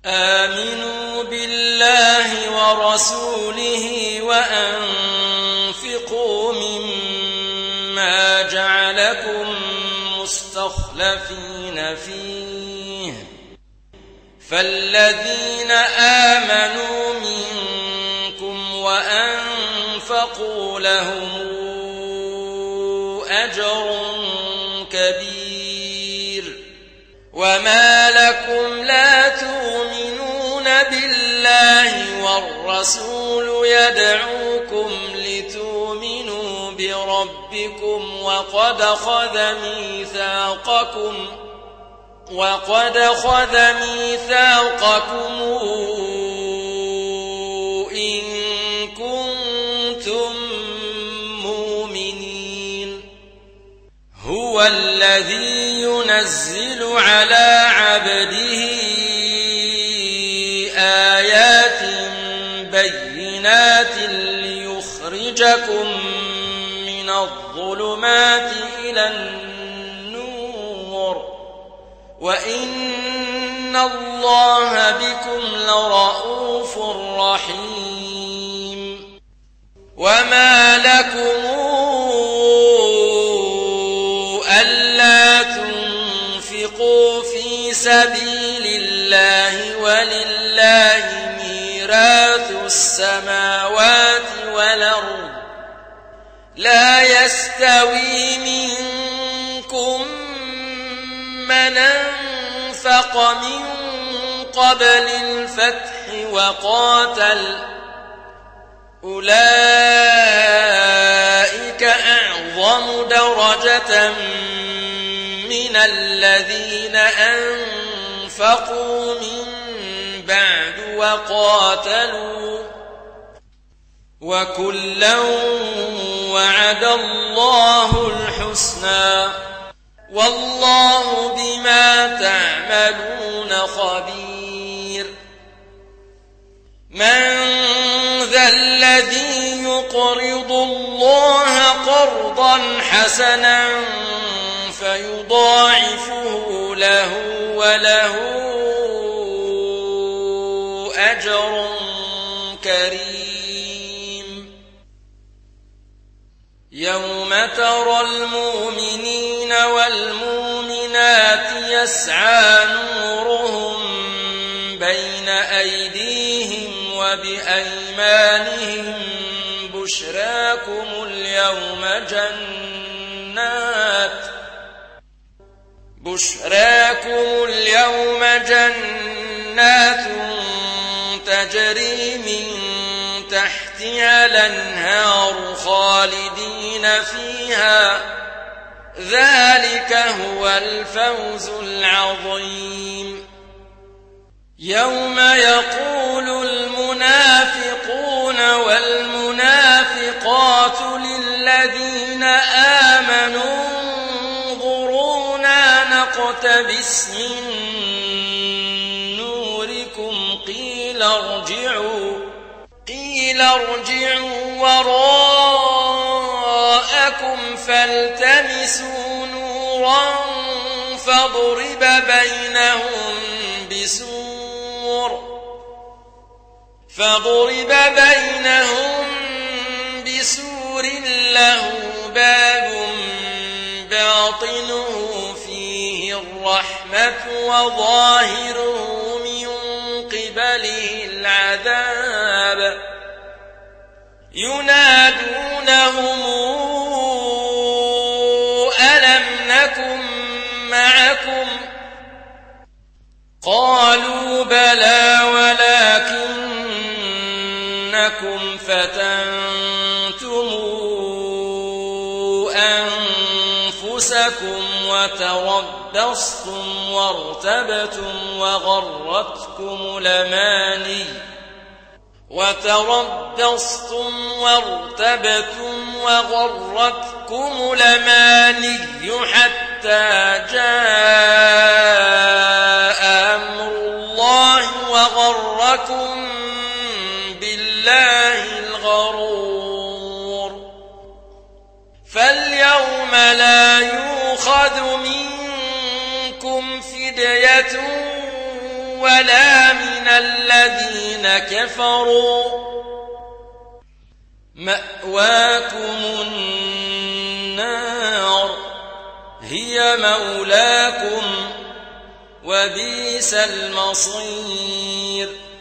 آمنوا بالله ورسوله وأنفقوا مما جعلكم مستخلفين فيه فالذين آمنوا منكم وأنفقوا لهم أجر كبير وما لكم لا تؤمنون بالله والرسول يدعوكم لتؤمنوا بربكم وقد أخذ ميثاقكم إن كنتم مؤمنين هو الذي ينزل على عبده آيات بينات ليخرجكم من الظلمات إلى النور وإن الله بكم لرءوف رحيم وما لكم ألا تنفقوا في سبيل الله ولله ميراث السماوات والأرض لا يستوي منكم من أنفق من قبل الفتح وقاتل أولئك أعظم درجة من الذين أنفقوا من بعد وقاتلوا وكلا وعد الله الحسنى والله بما تعملون خبير من ذا الذي يقرض الله قرضا حسنا فيضاعفه له وله أجر كريم يوم ترى المؤمنين والمؤمنات يسعى نورهم بين أيديهم وبأيمانهم بشراكم اليوم جنات تجري من تحتها الأنهار خالدين فيها ذلك هو الفوز العظيم يوم يقول المنافقون والمنافقات للذين آمنوا انظرونا نقتبس من نوركم قيل ارجعوا وراءكم فالتمسوا نورا فاضرب بينهم بسور له باب باطنه فيه الرحمة وظاهره من قبله العذاب ينادونهم ألم نكن معكم قالوا بلى ولكنكم فتنتم أنفسكم وتربصتم وارتبتم وغرتكم الأماني حتى جاء أمر الله وغركم بالله الغرور فاليوم لا يؤخذ منكم فدية ولا من الذين كفروا مأواكم النار هي مولاكم وبئس المصير